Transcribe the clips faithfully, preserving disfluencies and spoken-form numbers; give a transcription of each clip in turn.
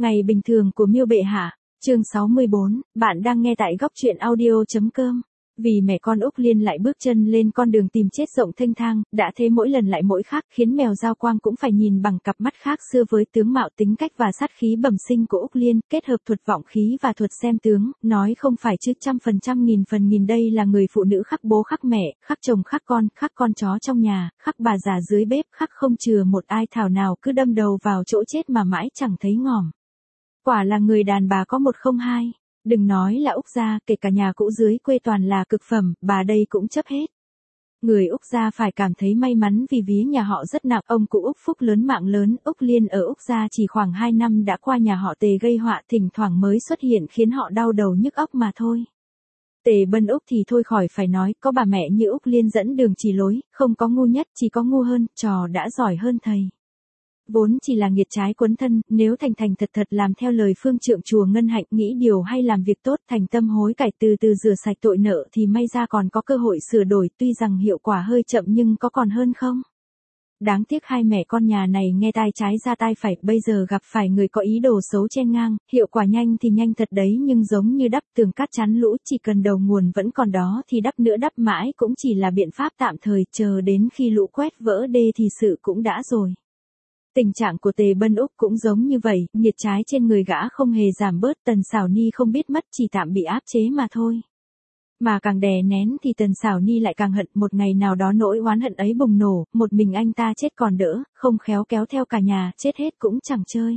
Ngày bình thường của Miêu Bệ Hạ, chương sáu mươi bốn, bạn đang nghe tại góc truyện audio.com. Vì mẹ con Úc Liên lại bước chân lên con đường tìm chết rộng thênh thang, đã thế mỗi lần lại mỗi khác, khiến mèo Giao Quang cũng phải nhìn bằng cặp mắt khác xưa với tướng mạo tính cách và sát khí bẩm sinh của Úc Liên, kết hợp thuật vọng khí và thuật xem tướng, nói không phải chứ trăm phần trăm nghìn phần nghìn đây là người phụ nữ khắc bố khắc mẹ, khắc chồng khắc con, khắc con chó trong nhà, khắc bà già dưới bếp, khắc không chừa một ai thảo nào cứ đâm đầu vào chỗ chết mà mãi chẳng thấy ngòm. Quả là người đàn bà có một không hai. Đừng nói là Úc gia, kể cả nhà cũ dưới quê toàn là cực phẩm, bà đây cũng chấp hết. Người Úc gia phải cảm thấy may mắn vì ví nhà họ rất nặng, ông cụ Úc phúc lớn mạng lớn, Úc Liên ở Úc gia chỉ khoảng hai năm đã qua nhà họ Tề gây họa, thỉnh thoảng mới xuất hiện khiến họ đau đầu nhức óc mà thôi. Tề Bân Úc thì thôi khỏi phải nói, có bà mẹ như Úc Liên dẫn đường chỉ lối, không có ngu nhất, chỉ có ngu hơn, trò đã giỏi hơn thầy. Vốn chỉ là nghiệt trái quấn thân, nếu thành thành thật thật làm theo lời phương trượng chùa Ngân Hạnh, nghĩ điều hay làm việc tốt, thành tâm hối cải từ từ rửa sạch tội nợ thì may ra còn có cơ hội sửa đổi, tuy rằng hiệu quả hơi chậm nhưng có còn hơn không? Đáng tiếc hai mẹ con nhà này nghe tai trái ra tai phải, bây giờ gặp phải người có ý đồ xấu chen ngang, hiệu quả nhanh thì nhanh thật đấy nhưng giống như đắp tường cát chắn lũ, chỉ cần đầu nguồn vẫn còn đó thì đắp nữa đắp mãi cũng chỉ là biện pháp tạm thời, chờ đến khi lũ quét vỡ đê thì sự cũng đã rồi. Tình trạng của Tề Bân Úc cũng giống như vậy, nghiệt trái trên người gã không hề giảm bớt, Tần Sảo Ni không biết mất, chỉ tạm bị áp chế mà thôi. Mà càng đè nén thì Tần Sảo Ni lại càng hận, một ngày nào đó nỗi oán hận ấy bùng nổ, một mình anh ta chết còn đỡ, không khéo kéo theo cả nhà, chết hết cũng chẳng chơi.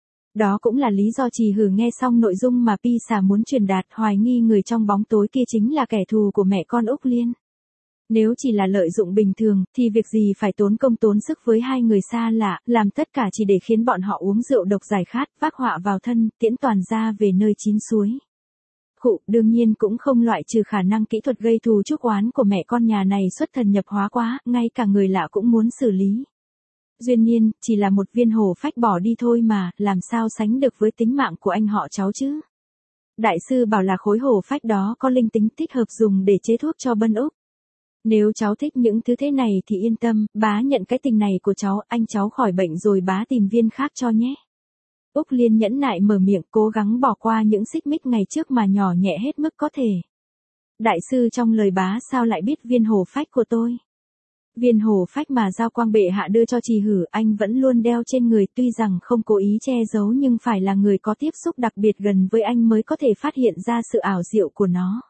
Đó cũng là lý do Trì Hử nghe xong nội dung mà Pi Xà muốn truyền đạt, hoài nghi người trong bóng tối kia chính là kẻ thù của mẹ con Úc Liên. Nếu chỉ là lợi dụng bình thường, thì việc gì phải tốn công tốn sức với hai người xa lạ, làm tất cả chỉ để khiến bọn họ uống rượu độc giải khát, vác họa vào thân, tiễn toàn ra về nơi chín suối. Khụ, đương nhiên cũng không loại trừ khả năng kỹ thuật gây thù chuốc oán của mẹ con nhà này xuất thần nhập hóa quá, ngay cả người lạ cũng muốn xử lý. Duyên nhiên, chỉ là một viên hổ phách bỏ đi thôi mà, làm sao sánh được với tính mạng của anh họ cháu chứ? Đại sư bảo là khối hổ phách đó có linh tính thích hợp dùng để chế thuốc cho Bân Úc. Nếu cháu thích những thứ thế này thì yên tâm, bá nhận cái tình này của cháu, anh cháu khỏi bệnh rồi bá tìm viên khác cho nhé. Úc Liên nhẫn nại mở miệng, cố gắng bỏ qua những xích mích ngày trước mà nhỏ nhẹ hết mức có thể. Đại sư trong lời bá sao lại biết viên hổ phách của tôi? Viên hổ phách mà Giao Quang bệ hạ đưa cho Trì Hử anh vẫn luôn đeo trên người, tuy rằng không cố ý che giấu nhưng phải là người có tiếp xúc đặc biệt gần với anh mới có thể phát hiện ra sự ảo diệu của nó.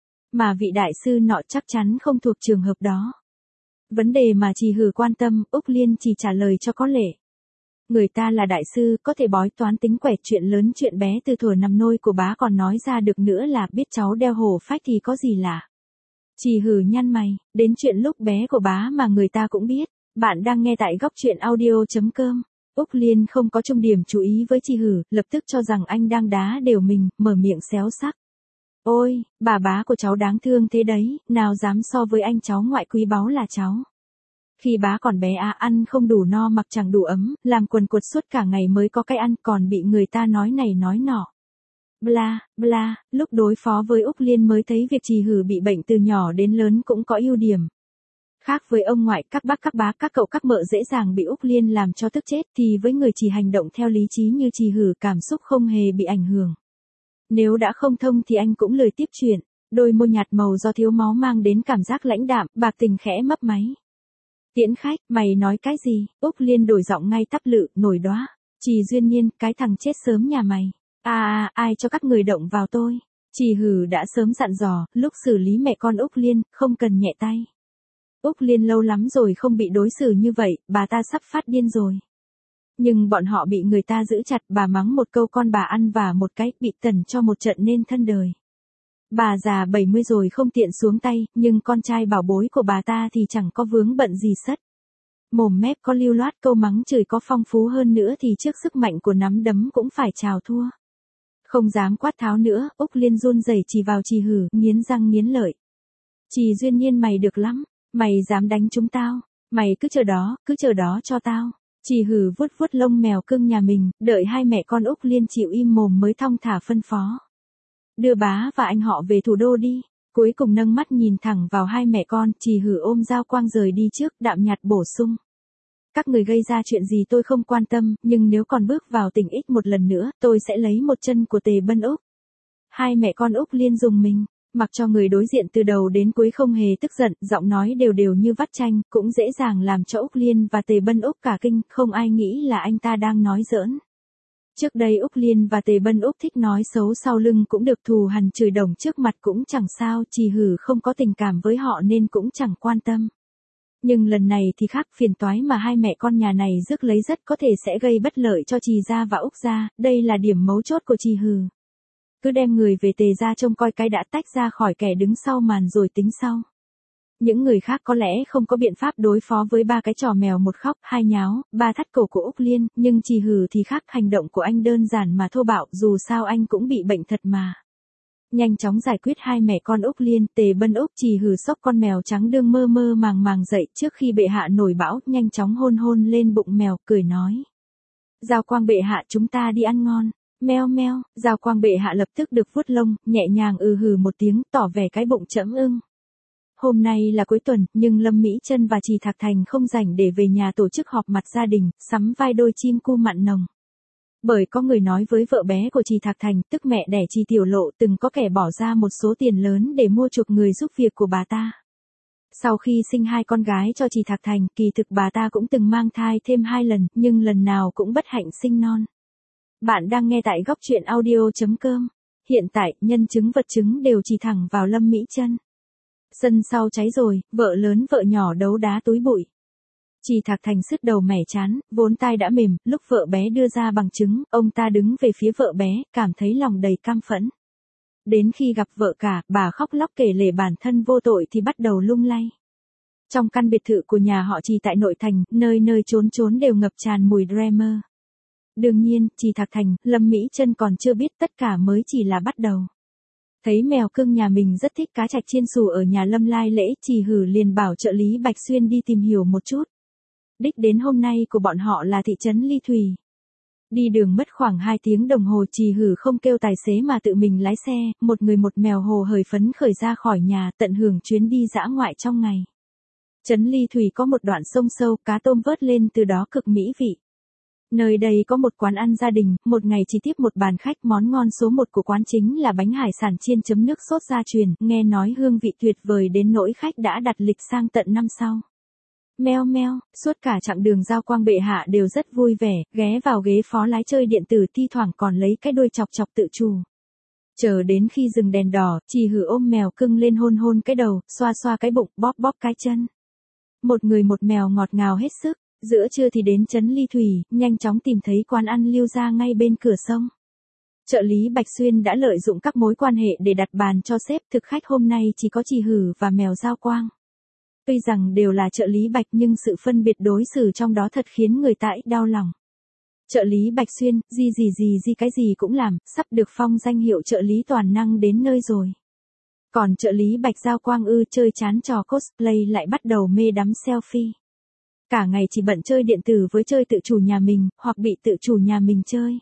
Mà vị đại sư nọ chắc chắn không thuộc trường hợp đó. Vấn đề mà Trì Hử quan tâm, Úc Liên chỉ trả lời cho có lệ. Người ta là đại sư, có thể bói toán tính quẻ, chuyện lớn chuyện bé từ thuở nằm nôi của bá còn nói ra được nữa là biết cháu đeo hổ phách thì có gì lạ. Trì Hử nhăn mày, đến chuyện lúc bé của bá mà người ta cũng biết. Bạn đang nghe tại góc truyện audio.com. Úc Liên không có chung điểm chú ý với Trì Hử, lập tức cho rằng anh đang đá đều mình, mở miệng xéo sắc. Ôi, bà bá của cháu đáng thương thế đấy, nào dám so với anh cháu ngoại quý báu là cháu. Khi bá còn bé à, ăn không đủ no mặc chẳng đủ ấm, làm quần quật suốt cả ngày mới có cái ăn, còn bị người ta nói này nói nọ. Bla, bla, lúc đối phó với Úc Liên mới thấy việc Trì Hử bị bệnh từ nhỏ đến lớn cũng có ưu điểm. Khác với ông ngoại, các bác các bá các cậu các mợ dễ dàng bị Úc Liên làm cho tức chết, thì với người chỉ hành động theo lý trí như Trì Hử cảm xúc không hề bị ảnh hưởng. Nếu đã không thông thì anh cũng lười tiếp chuyện, đôi môi nhạt màu do thiếu máu mang đến cảm giác lãnh đạm, bạc tình khẽ mấp máy. Tiễn khách, mày nói cái gì? Úc Liên đổi giọng ngay tắp lự, nổi đoá. Trì Duyên Nhiên, cái thằng chết sớm nhà mày. À à, ai cho các người động vào tôi? Trì Hử đã sớm dặn dò, lúc xử lý mẹ con Úc Liên, không cần nhẹ tay. Úc Liên lâu lắm rồi không bị đối xử như vậy, bà ta sắp phát điên rồi. Nhưng bọn họ bị người ta giữ chặt, bà mắng một câu con bà ăn và một cái, bị tẩn cho một trận nên thân đời. Bà già bảy mươi rồi không tiện xuống tay, nhưng con trai bảo bối của bà ta thì chẳng có vướng bận gì sất. Mồm mép có lưu loát, câu mắng chửi có phong phú hơn nữa thì trước sức mạnh của nắm đấm cũng phải chào thua. Không dám quát tháo nữa, Úc Liên run rẩy chỉ vào Trì Hử, nghiến răng nghiến lợi. Trì Duyên Nhiên mày được lắm, mày dám đánh chúng tao, mày cứ chờ đó, cứ chờ đó cho tao. Trì Hử vuốt vuốt lông mèo cưng nhà mình, đợi hai mẹ con Úc Liên chịu im mồm mới thong thả phân phó. Đưa bá và anh họ về thủ đô đi. Cuối cùng nâng mắt nhìn thẳng vào hai mẹ con, Trì Hử ôm Giao Quang rời đi trước, đạm nhạt bổ sung. Các người gây ra chuyện gì tôi không quan tâm, nhưng nếu còn bước vào tình ích một lần nữa, tôi sẽ lấy một chân của Tề Bân Úc. Hai mẹ con Úc Liên dùng mình, mặc cho người đối diện từ đầu đến cuối không hề tức giận, giọng nói đều đều như vắt chanh, cũng dễ dàng làm cho Úc Liên và Tề Bân Úc cả kinh, không ai nghĩ là anh ta đang nói giỡn. Trước đây Úc Liên và Tề Bân Úc thích nói xấu sau lưng cũng được, thù hằn chửi đồng trước mặt cũng chẳng sao, Trì Hử không có tình cảm với họ nên cũng chẳng quan tâm. Nhưng lần này thì khác, phiền toái mà hai mẹ con nhà này rước lấy rất có thể sẽ gây bất lợi cho Trì gia và Úc gia, đây là điểm mấu chốt của Trì Hử. Cứ đem người về Tề gia trông coi cái đã, tách ra khỏi kẻ đứng sau màn rồi tính sau. Những người khác có lẽ không có biện pháp đối phó với ba cái trò mèo một khóc, hai nháo, ba thắt cổ của Úc Liên, nhưng Trì Hử thì khác, hành động của anh đơn giản mà thô bạo, dù sao anh cũng bị bệnh thật mà. Nhanh chóng giải quyết hai mẹ con Úc Liên, Tề Bân Úc, Trì Hử xốc con mèo trắng đương mơ mơ màng màng dậy trước khi bệ hạ nổi bão, nhanh chóng hôn hôn lên bụng mèo, cười nói. Giao Quang bệ hạ, chúng ta đi ăn ngon. Meo meo, Giao Quang bệ hạ lập tức được vuốt lông, nhẹ nhàng ừ hừ một tiếng, tỏ vẻ cái bụng trẫm ưng. Hôm nay là cuối tuần, nhưng Lâm Mỹ Trân và Trì Thạc Thành không rảnh để về nhà tổ chức họp mặt gia đình, sắm vai đôi chim cu mặn nồng. Bởi có người nói với vợ bé của Trì Thạc Thành, tức mẹ đẻ Trì Tiểu Lộ, từng có kẻ bỏ ra một số tiền lớn để mua chuộc người giúp việc của bà ta. Sau khi sinh hai con gái cho Trì Thạc Thành, kỳ thực bà ta cũng từng mang thai thêm hai lần, nhưng lần nào cũng bất hạnh sinh non. Bạn đang nghe tại góc truyện audio chấm com. Hiện tại, nhân chứng vật chứng đều chỉ thẳng vào Lâm Mỹ Trân. Sân sau cháy rồi, vợ lớn vợ nhỏ đấu đá túi bụi. Trì Thạc Thành sứt đầu mẻ chán, vốn tai đã mềm, lúc vợ bé đưa ra bằng chứng, ông ta đứng về phía vợ bé, cảm thấy lòng đầy cam phẫn. Đến khi gặp vợ cả, bà khóc lóc kể lể bản thân vô tội thì bắt đầu lung lay. Trong căn biệt thự của nhà họ Trì tại nội thành, nơi nơi trốn trốn đều ngập tràn mùi Dreamer. Đương nhiên, Trì Thạc Thành, Lâm Mỹ Trân còn chưa biết tất cả mới chỉ là bắt đầu. Thấy mèo cưng nhà mình rất thích cá trạch chiên xù ở nhà Lâm lai lễ, Trì Hử liền bảo trợ lý Bạch Xuyên đi tìm hiểu một chút. Đích đến hôm nay của bọn họ là thị trấn Ly Thủy. Đi đường mất khoảng hai tiếng đồng hồ, Trì Hử không kêu tài xế mà tự mình lái xe, một người một mèo hồ hởi phấn khởi ra khỏi nhà, tận hưởng chuyến đi dã ngoại trong ngày. Trấn Ly Thủy có một đoạn sông sâu, cá tôm vớt lên từ đó cực mỹ vị. Nơi đây có một quán ăn gia đình, một ngày chỉ tiếp một bàn khách, món ngon số một của quán chính là bánh hải sản chiên chấm nước sốt gia truyền, nghe nói hương vị tuyệt vời đến nỗi khách đã đặt lịch sang tận năm sau. Meo meo, suốt cả chặng đường Giao Quang bệ hạ đều rất vui vẻ, ghé vào ghế phó lái chơi điện tử, thi thoảng còn lấy cái đuôi chọc chọc tự chủ. Chờ đến khi dừng đèn đỏ, Trì Hử ôm mèo cưng lên hôn hôn cái đầu, xoa xoa cái bụng, bóp bóp cái chân. Một người một mèo ngọt ngào hết sức. Giữa trưa thì đến trấn Ly Thủy, nhanh chóng tìm thấy quán ăn Liêu Gia ngay bên cửa sông. Trợ lý Bạch Xuyên đã lợi dụng các mối quan hệ để đặt bàn cho sếp, thực khách hôm nay chỉ có Trì Hử và mèo Giao Quang. Tuy rằng đều là trợ lý Bạch nhưng sự phân biệt đối xử trong đó thật khiến người ta ít đau lòng. Trợ lý Bạch Xuyên, gì gì gì gì cái gì cũng làm, sắp được phong danh hiệu trợ lý toàn năng đến nơi rồi. Còn trợ lý Bạch Giao Quang ư, chơi chán trò cosplay lại bắt đầu mê đắm selfie. Cả ngày chỉ bận chơi điện tử với chơi tự chủ nhà mình, hoặc bị tự chủ nhà mình chơi.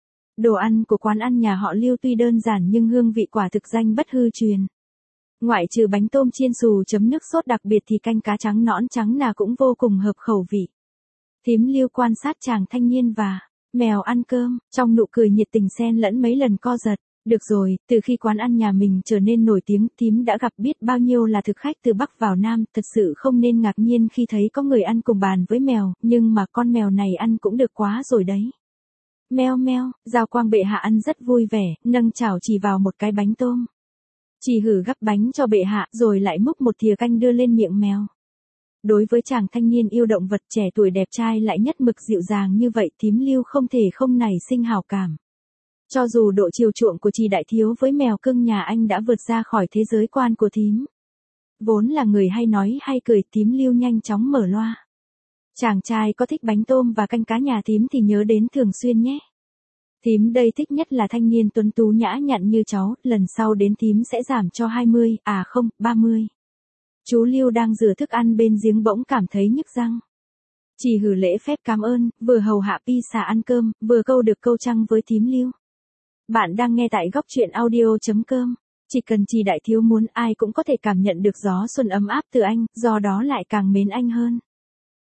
Đồ ăn của quán ăn nhà họ Liêu tuy đơn giản nhưng hương vị quả thực danh bất hư truyền. Ngoại trừ bánh tôm chiên xù chấm nước sốt đặc biệt thì canh cá trắng nõn trắng nào cũng vô cùng hợp khẩu vị. Thím Liêu quan sát chàng thanh niên và mèo ăn cơm, trong nụ cười nhiệt tình xen lẫn mấy lần co giật. Được rồi, từ khi quán ăn nhà mình trở nên nổi tiếng, thím đã gặp biết bao nhiêu là thực khách từ Bắc vào Nam, thật sự không nên ngạc nhiên khi thấy có người ăn cùng bàn với mèo, nhưng mà con mèo này ăn cũng được quá rồi đấy. Meo meo, Giao Quang bệ hạ ăn rất vui vẻ, nâng chảo chỉ vào một cái bánh tôm. Trì Hử gắp bánh cho bệ hạ, rồi lại múc một thìa canh đưa lên miệng mèo. Đối với chàng thanh niên yêu động vật trẻ tuổi đẹp trai lại nhất mực dịu dàng như vậy, thím Liêu không thể không nảy sinh hảo cảm. Cho dù độ chiều chuộng của Trì đại thiếu với mèo cưng nhà anh đã vượt ra khỏi thế giới quan của thím. Vốn là người hay nói hay cười, thím Liêu nhanh chóng mở loa. Chàng trai có thích bánh tôm và canh cá nhà thím thì nhớ đến thường xuyên nhé. Thím đây thích nhất là thanh niên tuấn tú nhã nhặn như cháu, lần sau đến thím sẽ giảm cho hai mươi, à không, ba mươi. Chú Liêu đang rửa thức ăn bên giếng bỗng cảm thấy nhức răng. Trì Hử lễ phép cảm ơn, vừa hầu hạ Pisa ăn cơm, vừa câu được câu trăng với thím Liêu. Bạn đang nghe tại góc truyện audio chấm com. Chỉ cần Trì đại thiếu muốn, ai cũng có thể cảm nhận được gió xuân ấm áp từ anh, do đó lại càng mến anh hơn.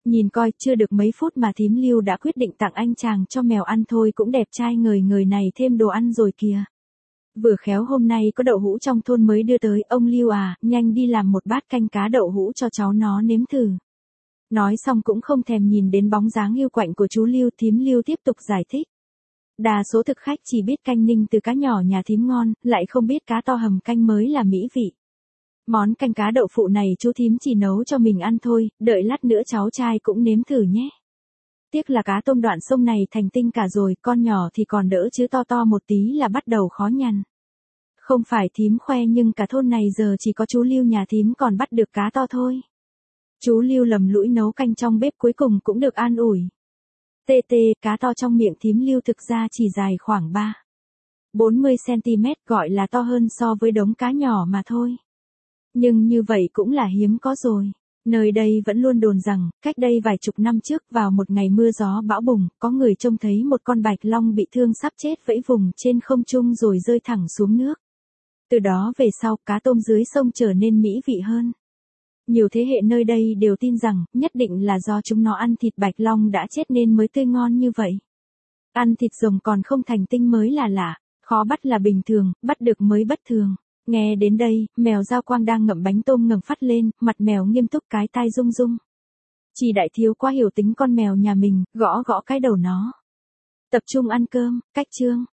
Nhìn coi, chưa được mấy phút mà thím Lưu đã quyết định tặng anh chàng cho mèo ăn thôi cũng đẹp trai ngời ngời này thêm đồ ăn rồi kìa. Vừa khéo hôm nay có đậu hũ trong thôn mới đưa tới, ông Lưu à, nhanh đi làm một bát canh cá đậu hũ cho cháu nó nếm thử. Nói xong cũng không thèm nhìn đến bóng dáng hiu quạnh của chú Lưu, thím Lưu tiếp tục giải thích. Đa số thực khách chỉ biết canh ninh từ cá nhỏ nhà thím ngon, lại không biết cá to hầm canh mới là mỹ vị. Món canh cá đậu phụ này chú thím chỉ nấu cho mình ăn thôi, đợi lát nữa cháu trai cũng nếm thử nhé. Tiếc là cá tôm đoạn sông này thành tinh cả rồi, con nhỏ thì còn đỡ chứ to to một tí là bắt đầu khó nhằn. Không phải thím khoe nhưng cả thôn này giờ chỉ có chú Lưu nhà thím còn bắt được cá to thôi. Chú Lưu lầm lũi nấu canh trong bếp cuối cùng cũng được an ủi. Tê tê, cá to trong miệng thím Lưu thực ra chỉ dài khoảng ba đến bốn mươi xăng-ti-mét, gọi là to hơn so với đống cá nhỏ mà thôi. Nhưng như vậy cũng là hiếm có rồi. Nơi đây vẫn luôn đồn rằng, cách đây vài chục năm trước vào một ngày mưa gió bão bùng, có người trông thấy một con bạch long bị thương sắp chết vẫy vùng trên không trung rồi rơi thẳng xuống nước. Từ đó về sau, cá tôm dưới sông trở nên mỹ vị hơn. Nhiều thế hệ nơi đây đều tin rằng, nhất định là do chúng nó ăn thịt bạch long đã chết nên mới tươi ngon như vậy. Ăn thịt rồng còn không thành tinh mới là lạ, khó bắt là bình thường, bắt được mới bất thường. Nghe đến đây, mèo Giao Quang đang ngậm bánh tôm ngẩng phát lên, mặt mèo nghiêm túc cái tai rung rung. Chị đại thiếu quá hiểu tính con mèo nhà mình, gõ gõ cái đầu nó. Tập trung ăn cơm, cách chương.